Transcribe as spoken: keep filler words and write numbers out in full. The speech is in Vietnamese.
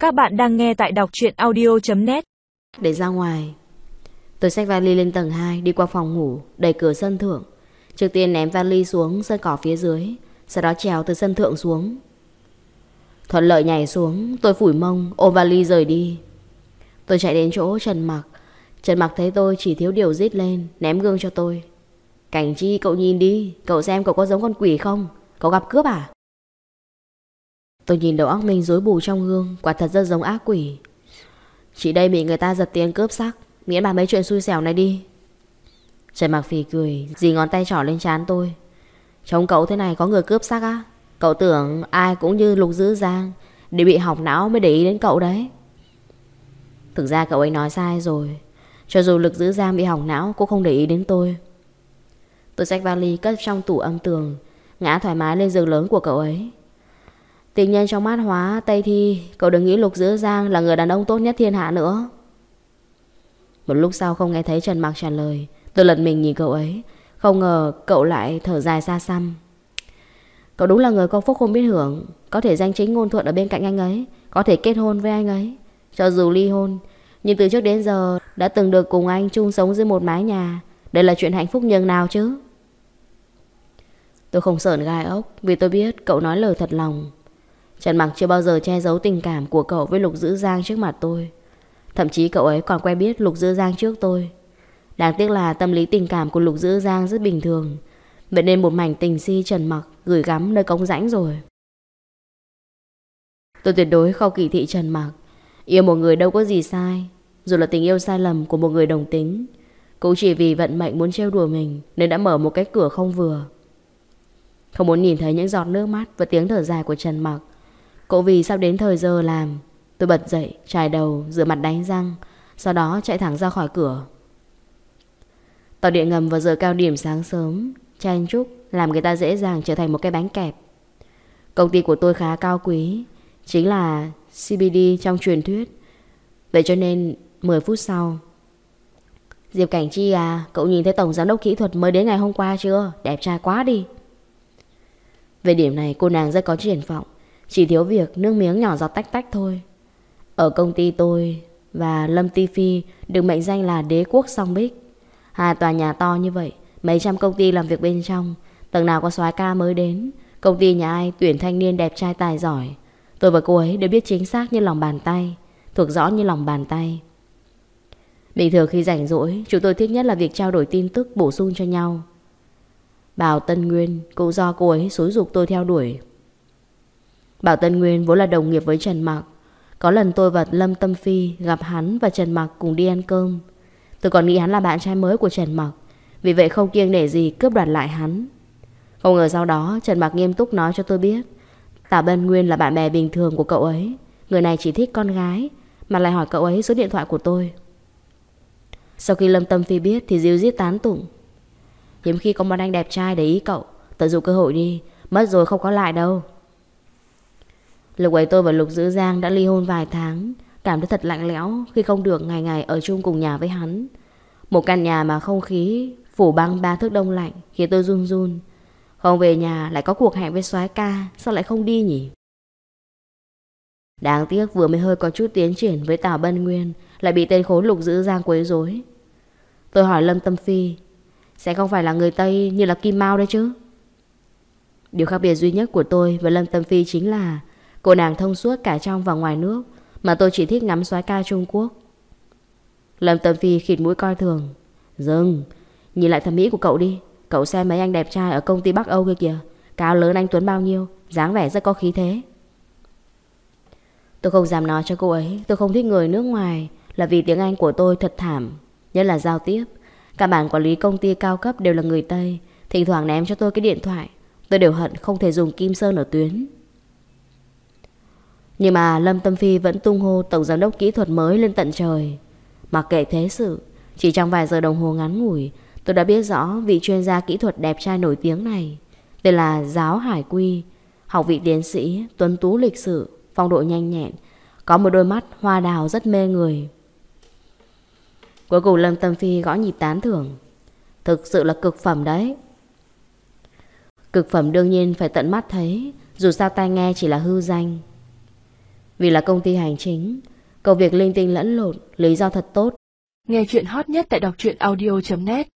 Các bạn đang nghe tại đọc truyện audio chấm net. Để ra ngoài, tôi xách vali lên tầng hai, đi qua phòng ngủ, đẩy cửa sân thượng. Trước tiên ném vali xuống sân cỏ phía dưới, sau đó trèo từ sân thượng xuống. Thuận lợi nhảy xuống, tôi phủi mông, ôm vali rời đi. Tôi chạy đến chỗ Trần Mặc. Trần Mặc thấy tôi chỉ thiếu điều rít lên, ném gương cho tôi. Cảnh Chi, cậu nhìn đi, cậu xem cậu có giống con quỷ không? Cậu gặp cướp à? Tôi nhìn đầu óc mình rối bù trong gương, quả thật rất giống ác quỷ. Chị đây bị người ta giật tiền cướp sắc, miễn bàn mấy chuyện xui xẻo này đi. Trần Mặc phì cười, dì ngón tay trỏ lên trán tôi. Trông cậu thế này có người cướp sắc á? Cậu tưởng ai cũng như Lục Dữ Giang để bị hỏng não mới để ý đến cậu đấy. Thực ra cậu ấy nói sai rồi. Cho dù Lục Dữ Giang bị hỏng não cũng không để ý đến tôi. Tôi xách vali cất trong tủ âm tường, ngã thoải mái lên giường lớn của cậu ấy. Tình nhân trong mắt Hóa Tây Thi, cậu đừng nghĩ Lục Dữ Giang là người đàn ông tốt nhất thiên hạ nữa. Một lúc sau không nghe thấy Trần Mặc trả lời, tôi lật mình nhìn cậu ấy. Không ngờ cậu lại thở dài xa xăm. Cậu đúng là người có phúc không biết hưởng. Có thể danh chính ngôn thuận ở bên cạnh anh ấy, có thể kết hôn với anh ấy. Cho dù ly hôn, nhưng từ trước đến giờ đã từng được cùng anh chung sống dưới một mái nhà. Đây là chuyện hạnh phúc nhường nào chứ. Tôi không sởn gai ốc, vì tôi biết cậu nói lời thật lòng. Trần Mặc chưa bao giờ che giấu tình cảm của cậu với Lục Dữ Giang trước mặt tôi. Thậm chí cậu ấy còn quen biết Lục Dữ Giang trước tôi. Đáng tiếc là tâm lý tình cảm của Lục Dữ Giang rất bình thường, vậy nên một mảnh tình si Trần Mặc gửi gắm nơi cống rãnh rồi. Tôi tuyệt đối không kỳ thị Trần Mặc. Yêu một người đâu có gì sai. Dù là tình yêu sai lầm của một người đồng tính, cũng chỉ vì vận mệnh muốn trêu đùa mình nên đã mở một cái cửa không vừa. Không muốn nhìn thấy những giọt nước mắt và tiếng thở dài của Trần Mặc. Cậu vì sắp đến thời giờ làm. Tôi bật dậy, chải đầu, rửa mặt đánh răng, sau đó chạy thẳng ra khỏi cửa. Tàu điện ngầm vào giờ cao điểm sáng sớm chen chúc làm người ta dễ dàng trở thành một cái bánh kẹp. Công ty của tôi khá cao quý, chính là xê bê đê trong truyền thuyết. Vậy cho nên mười phút sau, Diệp Cảnh Chi à, cậu nhìn thấy tổng giám đốc kỹ thuật mới đến ngày hôm qua chưa? Đẹp trai quá đi. Về điểm này cô nàng rất có triển vọng, chỉ thiếu việc nước miếng nhỏ giọt tách tách thôi. Ở công ty tôi và Lâm Ti Phi được mệnh danh là đế quốc song bích. Hai tòa nhà to như vậy, mấy trăm công ty làm việc bên trong, tầng nào có soái ca mới đến, công ty nhà ai tuyển thanh niên đẹp trai tài giỏi, tôi và cô ấy đều biết chính xác như lòng bàn tay, thuộc rõ như lòng bàn tay. Bình thường khi rảnh rỗi, chúng tôi thích nhất là việc trao đổi tin tức bổ sung cho nhau. Bảo Tân Nguyên cũng do cô ấy xúi giục tôi theo đuổi. Bảo Tân Nguyên vốn là đồng nghiệp với Trần Mặc. Có lần tôi và Lâm Tâm Phi gặp hắn và Trần Mặc cùng đi ăn cơm. Tôi còn nghĩ hắn là bạn trai mới của Trần Mặc, vì vậy không kiêng nể gì cướp đoạt lại hắn. Không ngờ sau đó Trần Mặc nghiêm túc nói cho tôi biết Tào Bân Nguyên là bạn bè bình thường của cậu ấy. Người này chỉ thích con gái, mà lại hỏi cậu ấy số điện thoại của tôi. Sau khi Lâm Tâm Phi biết thì ríu rít tán tụng. Hiếm khi có một anh đẹp trai để ý cậu, tận dụng cơ hội đi, mất rồi không có lại đâu. Lúc ấy tôi và Lục Dữ Giang đã ly hôn vài tháng, cảm thấy thật lạnh lẽo khi không được ngày ngày ở chung cùng nhà với hắn. Một căn nhà mà không khí phủ băng ba thước đông lạnh khiến tôi run run. Không về nhà lại có cuộc hẹn với soái ca, sao lại không đi nhỉ? Đáng tiếc vừa mới hơi có chút tiến triển với Tào Bân Nguyên lại bị tên khốn Lục Dữ Giang quấy rối. Tôi hỏi Lâm Tâm Phi, sẽ không phải là người Tây như là Kim Mao đấy chứ? Điều khác biệt duy nhất của tôi và Lâm Tâm Phi chính là cô nàng thông suốt cả trong và ngoài nước, mà tôi chỉ thích ngắm soái ca Trung Quốc. Lâm Tâm Phi khịt mũi coi thường. Dừng, nhìn lại thẩm mỹ của cậu đi. Cậu xem mấy anh đẹp trai ở công ty Bắc Âu kia kìa, cao lớn anh tuấn bao nhiêu, dáng vẻ rất có khí thế. Tôi không dám nói cho cô ấy tôi không thích người nước ngoài, là vì tiếng Anh của tôi thật thảm, nhất là giao tiếp. Các bạn quản lý công ty cao cấp đều là người Tây, thỉnh thoảng ném cho tôi cái điện thoại, tôi đều hận không thể dùng kim sơn ở tuyến. Nhưng mà Lâm Tâm Phi vẫn tung hô tổng giám đốc kỹ thuật mới lên tận trời. Mặc kệ thế sự, chỉ trong vài giờ đồng hồ ngắn ngủi, tôi đã biết rõ vị chuyên gia kỹ thuật đẹp trai nổi tiếng này. Tên là Giáo Hải Quy, học vị tiến sĩ, tuấn tú lịch sự, phong độ nhanh nhẹn, có một đôi mắt hoa đào rất mê người. Cuối cùng Lâm Tâm Phi gõ nhịp tán thưởng. Thực sự là cực phẩm đấy. Cực phẩm đương nhiên phải tận mắt thấy, dù sao tai nghe chỉ là hư danh. Vì là công ty hành chính, công việc linh tinh lẫn lộn, lý do thật tốt. Nghe chuyện hot nhất tại đọc truyện audio chấm net.